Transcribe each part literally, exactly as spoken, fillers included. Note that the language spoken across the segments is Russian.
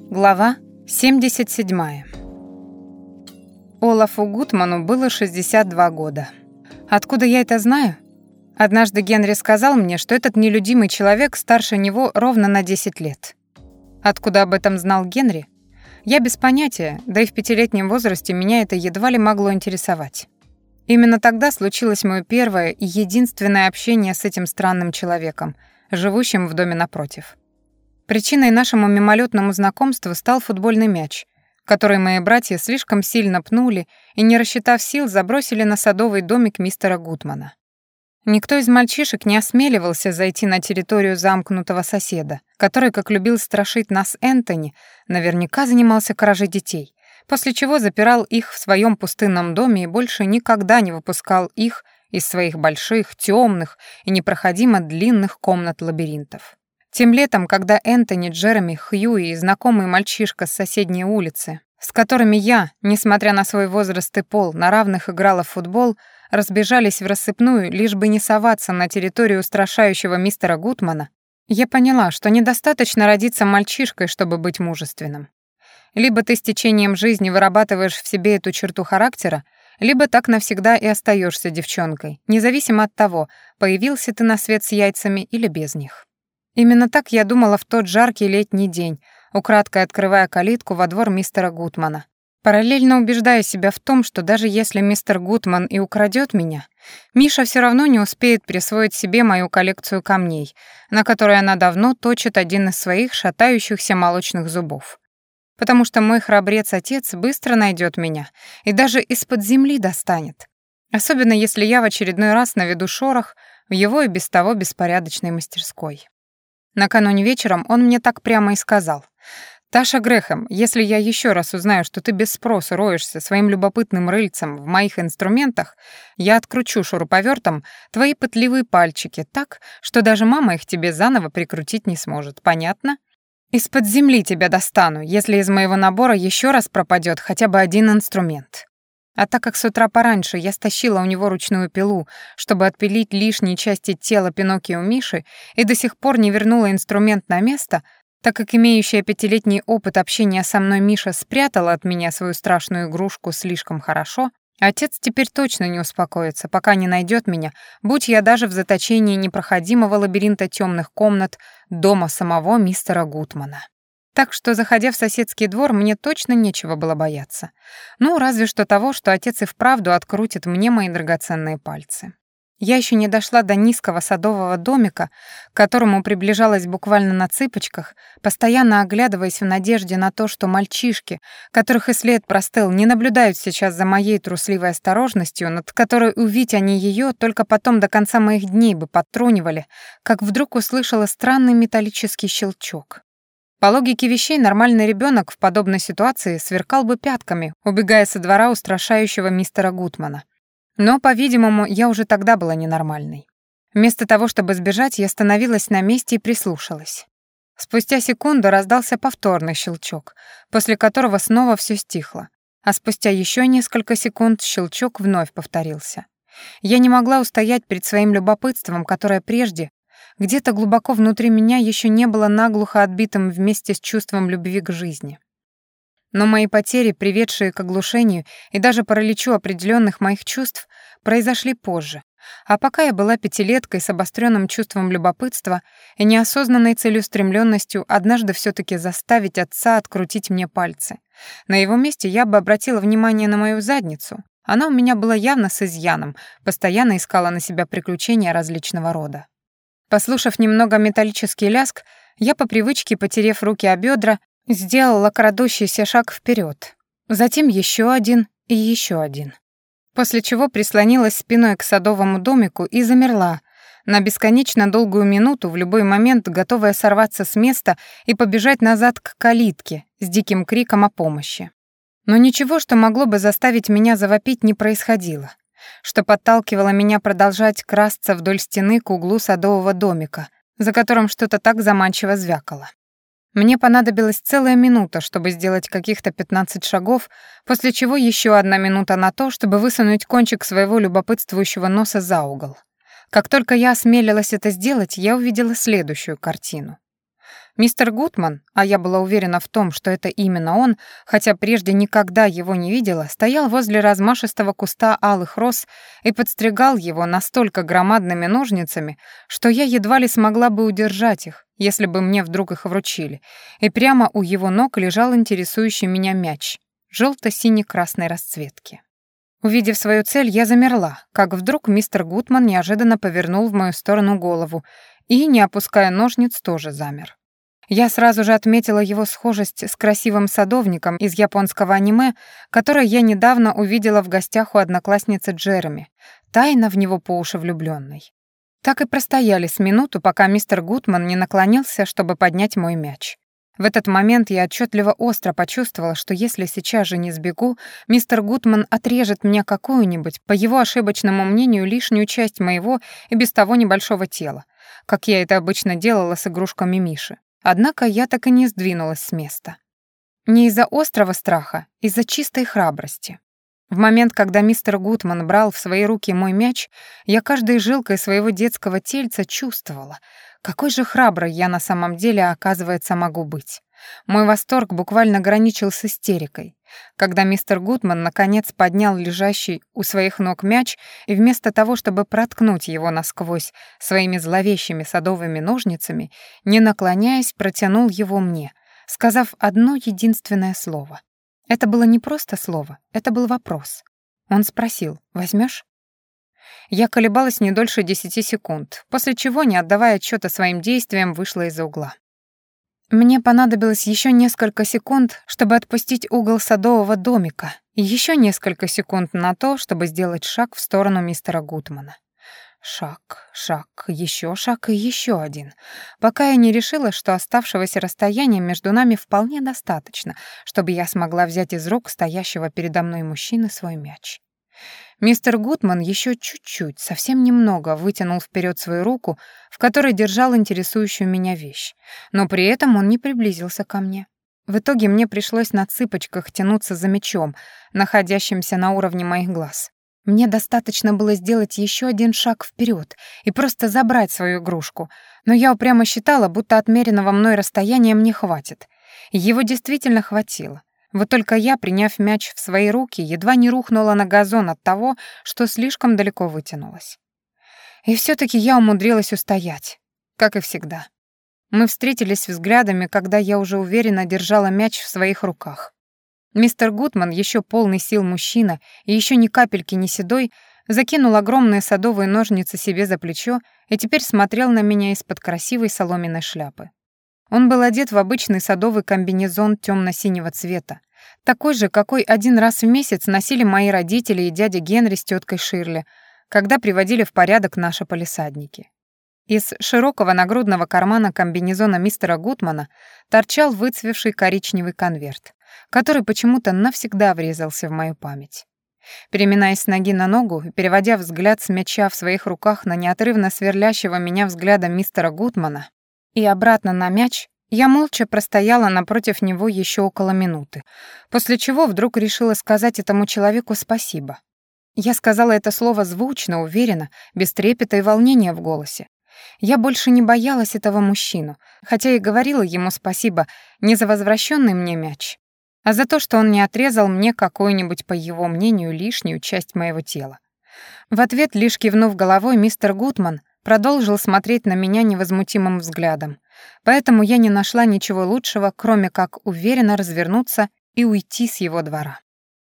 Глава семьдесят седьмая. Олафу Гутману было шестьдесят два года. Откуда я это знаю? Однажды Генри сказал мне, что этот нелюдимый человек старше него ровно на десять лет. Откуда об этом знал Генри? Я без понятия, да и в пятилетнем возрасте меня это едва ли могло интересовать. Именно тогда случилось мое первое и единственное общение с этим странным человеком, живущим в доме напротив. Причиной нашему мимолетному знакомству стал футбольный мяч, который мои братья слишком сильно пнули и, не рассчитав сил, забросили на садовый домик мистера Гутмана. Никто из мальчишек не осмеливался зайти на территорию замкнутого соседа, который, как любил страшить нас Энтони, наверняка занимался кражей детей, после чего запирал их в своем пустынном доме и больше никогда не выпускал их из своих больших, темных и непроходимо длинных комнат-лабиринтов. Тем летом, когда Энтони, Джереми, Хьюи и знакомый мальчишка с соседней улицы, с которыми я, несмотря на свой возраст и пол, на равных играла в футбол, разбежались в рассыпную, лишь бы не соваться на территорию устрашающего мистера Гутмана, я поняла, что недостаточно родиться мальчишкой, чтобы быть мужественным. Либо ты с течением жизни вырабатываешь в себе эту черту характера, либо так навсегда и остаешься девчонкой, независимо от того, появился ты на свет с яйцами или без них. Именно так я думала в тот жаркий летний день, украдкой открывая калитку во двор мистера Гутмана, параллельно убеждая себя в том, что даже если мистер Гутман и украдет меня, Миша все равно не успеет присвоить себе мою коллекцию камней, на которой она давно точит один из своих шатающихся молочных зубов. Потому что мой храбрец-отец быстро найдет меня и даже из-под земли достанет, особенно если я в очередной раз наведу шорох в его и без того беспорядочной мастерской. Накануне вечером он мне так прямо и сказал: «Таша Грэхэм, если я еще раз узнаю, что ты без спросу роешься своим любопытным рыльцем в моих инструментах, я откручу шуруповертом твои пытливые пальчики так, что даже мама их тебе заново прикрутить не сможет. Понятно? Из-под земли тебя достану, если из моего набора еще раз пропадет хотя бы один инструмент». А так как с утра пораньше я стащила у него ручную пилу, чтобы отпилить лишние части тела Пиноккио Миши, и до сих пор не вернула инструмент на место, так как имеющая пятилетний опыт общения со мной Миша спрятала от меня свою страшную игрушку слишком хорошо, отец теперь точно не успокоится, пока не найдет меня, будь я даже в заточении непроходимого лабиринта темных комнат дома самого мистера Гутмана. Так что, заходя в соседский двор, мне точно нечего было бояться. Ну, разве что того, что отец и вправду открутит мне мои драгоценные пальцы. Я еще не дошла до низкого садового домика, к которому приближалась буквально на цыпочках, постоянно оглядываясь в надежде на то, что мальчишки, которых и след простыл, не наблюдают сейчас за моей трусливой осторожностью, над которой увидеть они ее только потом до конца моих дней бы подтрунивали, как вдруг услышала странный металлический щелчок. По логике вещей, нормальный ребенок в подобной ситуации сверкал бы пятками, убегая со двора устрашающего мистера Гутмана. Но, по-видимому, я уже тогда была ненормальной. Вместо того, чтобы сбежать, я остановилась на месте и прислушалась. Спустя секунду раздался повторный щелчок, после которого снова все стихло, а спустя еще несколько секунд щелчок вновь повторился. Я не могла устоять перед своим любопытством, которое прежде где-то глубоко внутри меня еще не было наглухо отбитым вместе с чувством любви к жизни. Но мои потери, приведшие к оглушению и даже параличу определенных моих чувств, произошли позже. А пока я была пятилеткой с обостренным чувством любопытства и неосознанной целеустремленностью однажды все-таки заставить отца открутить мне пальцы. На его месте я бы обратила внимание на мою задницу. Она у меня была явно с изъяном, постоянно искала на себя приключения различного рода. Послушав немного металлический лязг, я по привычке, потерев руки о бедра, сделала крадущийся шаг вперед, затем еще один и еще один. После чего прислонилась спиной к садовому домику и замерла, на бесконечно долгую минуту, в любой момент готовая сорваться с места и побежать назад к калитке с диким криком о помощи. Но ничего, что могло бы заставить меня завопить, не происходило, что подталкивало меня продолжать красться вдоль стены к углу садового домика, за которым что-то так заманчиво звякало. Мне понадобилась целая минута, чтобы сделать каких-то пятнадцать шагов, после чего еще одна минута на то, чтобы высунуть кончик своего любопытствующего носа за угол. Как только я осмелилась это сделать, я увидела следующую картину. Мистер Гутман, а я была уверена в том, что это именно он, хотя прежде никогда его не видела, стоял возле размашистого куста алых роз и подстригал его настолько громадными ножницами, что я едва ли смогла бы удержать их, если бы мне вдруг их вручили, и прямо у его ног лежал интересующий меня мяч желто-сине-красной расцветки. Увидев свою цель, я замерла, как вдруг мистер Гутман неожиданно повернул в мою сторону голову и, не опуская ножниц, тоже замер. Я сразу же отметила его схожесть с красивым садовником из японского аниме, которое я недавно увидела в гостях у одноклассницы Джереми, тайно в него по уши влюблённой. Так и простояли с минуту, пока мистер Гутман не наклонился, чтобы поднять мой мяч. В этот момент я отчетливо остро почувствовала, что если сейчас же не сбегу, мистер Гутман отрежет мне какую-нибудь, по его ошибочному мнению, лишнюю часть моего и без того небольшого тела, как я это обычно делала с игрушками Миши. Однако я так и не сдвинулась с места. Не из-за острого страха, из-за чистой храбрости. В момент, когда мистер Гутман брал в свои руки мой мяч, я каждой жилкой своего детского тельца чувствовала, какой же храброй я на самом деле, оказывается, могу быть. Мой восторг буквально граничил с истерикой. Когда мистер Гутман наконец поднял лежащий у своих ног мяч и вместо того, чтобы проткнуть его насквозь своими зловещими садовыми ножницами, не наклоняясь, протянул его мне, сказав одно единственное слово. Это было не просто слово, это был вопрос. Он спросил: «Возьмешь?» Я колебалась не дольше десяти секунд, после чего, не отдавая отчета своим действиям, вышла из-за угла. Мне понадобилось еще несколько секунд, чтобы отпустить угол садового домика, и еще несколько секунд на то, чтобы сделать шаг в сторону мистера Гутмана. Шаг, шаг, еще шаг и еще один, пока я не решила, что оставшегося расстояния между нами вполне достаточно, чтобы я смогла взять из рук стоящего передо мной мужчины свой мяч. Мистер Гутман еще чуть-чуть, совсем немного, вытянул вперед свою руку, в которой держал интересующую меня вещь, но при этом он не приблизился ко мне. В итоге мне пришлось на цыпочках тянуться за мячом, находящимся на уровне моих глаз. Мне достаточно было сделать еще один шаг вперед и просто забрать свою игрушку, но я упрямо считала, будто отмеренного мной расстояния мне хватит. И его действительно хватило. Вот только я, приняв мяч в свои руки, едва не рухнула на газон от того, что слишком далеко вытянулась. И все-таки я умудрилась устоять, как и всегда. Мы встретились взглядами, когда я уже уверенно держала мяч в своих руках. Мистер Гутман, еще полный сил мужчина и еще ни капельки не седой, закинул огромные садовые ножницы себе за плечо и теперь смотрел на меня из-под красивой соломенной шляпы. Он был одет в обычный садовый комбинезон темно-синего цвета, такой же, какой один раз в месяц носили мои родители и дядя Генри с теткой Ширли, когда приводили в порядок наши палисадники. Из широкого нагрудного кармана комбинезона мистера Гутмана торчал выцвевший коричневый конверт, который почему-то навсегда врезался в мою память. Переминаясь с ноги на ногу и переводя взгляд с мяча в своих руках на неотрывно сверлящего меня взглядом мистера Гутмана и обратно на мяч, я молча простояла напротив него еще около минуты, после чего вдруг решила сказать этому человеку спасибо. Я сказала это слово звучно, уверенно, без трепета и волнения в голосе. Я больше не боялась этого мужчину, хотя и говорила ему спасибо не за возвращенный мне мяч, а за то, что он не отрезал мне какую-нибудь, по его мнению, лишнюю часть моего тела. В ответ, лишь кивнув головой, мистер Гутман продолжил смотреть на меня невозмутимым взглядом, поэтому я не нашла ничего лучшего, кроме как уверенно развернуться и уйти с его двора.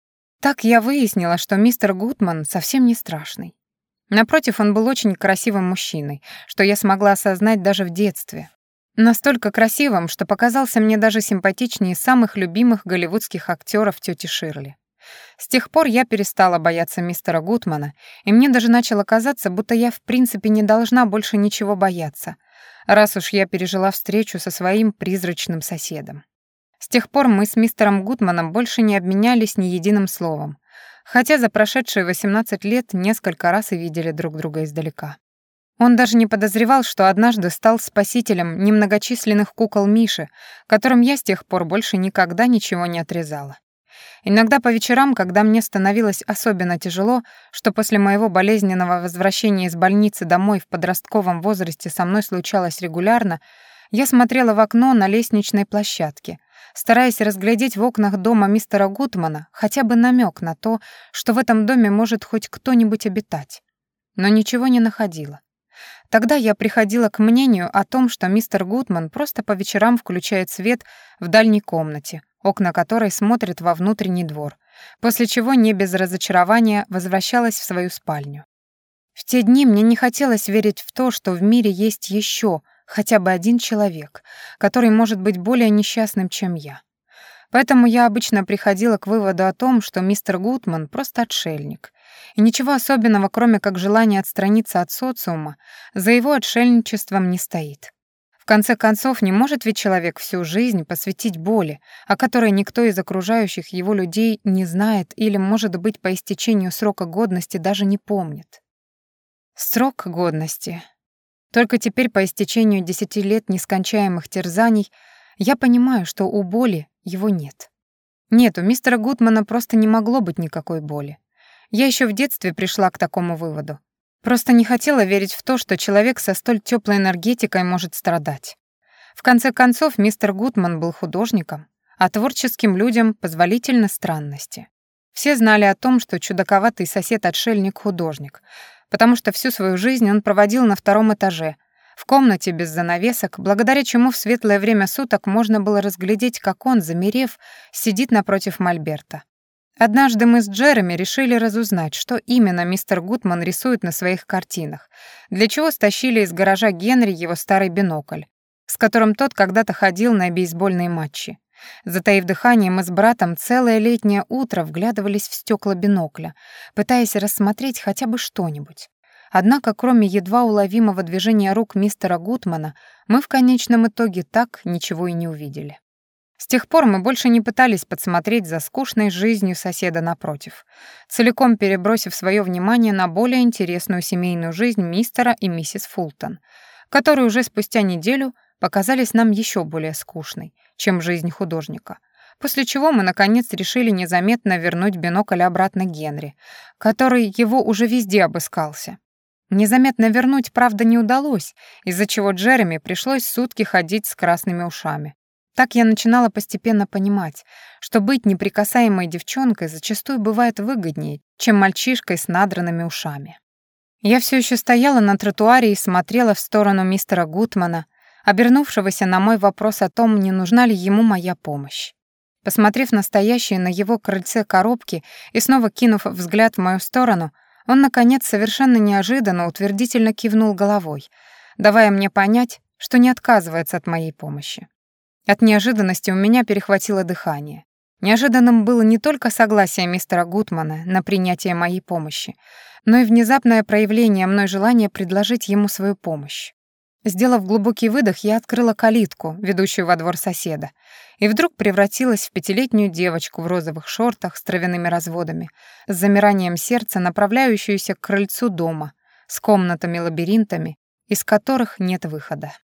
Так я выяснила, что мистер Гутман совсем не страшный. Напротив, он был очень красивым мужчиной, что я смогла осознать даже в детстве. Настолько красивым, что показался мне даже симпатичнее самых любимых голливудских актеров тети Ширли. С тех пор я перестала бояться мистера Гутмана, и мне даже начало казаться, будто я в принципе не должна больше ничего бояться, раз уж я пережила встречу со своим призрачным соседом. С тех пор мы с мистером Гутманом больше не обменялись ни единым словом, хотя за прошедшие восемнадцать лет несколько раз и видели друг друга издалека. Он даже не подозревал, что однажды стал спасителем немногочисленных кукол Миши, которым я с тех пор больше никогда ничего не отрезала. Иногда по вечерам, когда мне становилось особенно тяжело, что после моего болезненного возвращения из больницы домой в подростковом возрасте со мной случалось регулярно, Я смотрела в окно на лестничной площадке, стараясь разглядеть в окнах дома мистера Гутмана хотя бы намек на то, что в этом доме может хоть кто-нибудь обитать. Но ничего не находила. Тогда я приходила к мнению о том, что мистер Гутман просто по вечерам включает свет в дальней комнате, окна которой смотрят во внутренний двор, после чего не без разочарования возвращалась в свою спальню. В те дни мне не хотелось верить в то, что в мире есть еще хотя бы один человек, который может быть более несчастным, чем я. Поэтому я обычно приходила к выводу о том, что мистер Гутман просто отшельник, и ничего особенного, кроме как желания отстраниться от социума, за его отшельничеством не стоит. В конце концов, не может ведь человек всю жизнь посвятить боли, о которой никто из окружающих его людей не знает или, может быть, по истечению срока годности даже не помнит. Срок годности. Только теперь, по истечению десяти лет нескончаемых терзаний, я понимаю, что у боли его нет. Нет, у мистера Гутмана просто не могло быть никакой боли. Я еще в детстве пришла к такому выводу. Просто не хотела верить в то, что человек со столь теплой энергетикой может страдать. В конце концов, мистер Гутман был художником, а творческим людям позволительны странности. Все знали о том, что чудаковатый сосед-отшельник — художник, потому что всю свою жизнь он проводил на втором этаже, в комнате без занавесок, благодаря чему в светлое время суток можно было разглядеть, как он, замерев, сидит напротив мольберта. Однажды мы с Джереми решили разузнать, что именно мистер Гутман рисует на своих картинах, для чего стащили из гаража Генри его старый бинокль, с которым тот когда-то ходил на бейсбольные матчи. Затаив дыхание, мы с братом целое летнее утро вглядывались в стекла бинокля, пытаясь рассмотреть хотя бы что-нибудь. Однако, кроме едва уловимого движения рук мистера Гутмана, мы в конечном итоге так ничего и не увидели. С тех пор мы больше не пытались подсмотреть за скучной жизнью соседа напротив, целиком перебросив свое внимание на более интересную семейную жизнь мистера и миссис Фултон, которые уже спустя неделю показались нам еще более скучной, чем жизнь художника, после чего мы, наконец, решили незаметно вернуть бинокль обратно Генри, который его уже везде обыскался. Незаметно вернуть, правда, не удалось, из-за чего Джереми пришлось сутки ходить с красными ушами. Так я начинала постепенно понимать, что быть неприкасаемой девчонкой зачастую бывает выгоднее, чем мальчишкой с надранными ушами. Я все еще стояла на тротуаре и смотрела в сторону мистера Гутмана, обернувшегося на мой вопрос о том, не нужна ли ему моя помощь. Посмотрев на стоящие на его крыльце коробки и снова кинув взгляд в мою сторону, он, наконец, совершенно неожиданно утвердительно кивнул головой, давая мне понять, что не отказывается от моей помощи. От неожиданности у меня перехватило дыхание. Неожиданным было не только согласие мистера Гутмана на принятие моей помощи, но и внезапное проявление мной желания предложить ему свою помощь. Сделав глубокий выдох, я открыла калитку, ведущую во двор соседа, и вдруг превратилась в пятилетнюю девочку в розовых шортах с травяными разводами, с замиранием сердца, направляющуюся к крыльцу дома, с комнатами-лабиринтами, из которых нет выхода.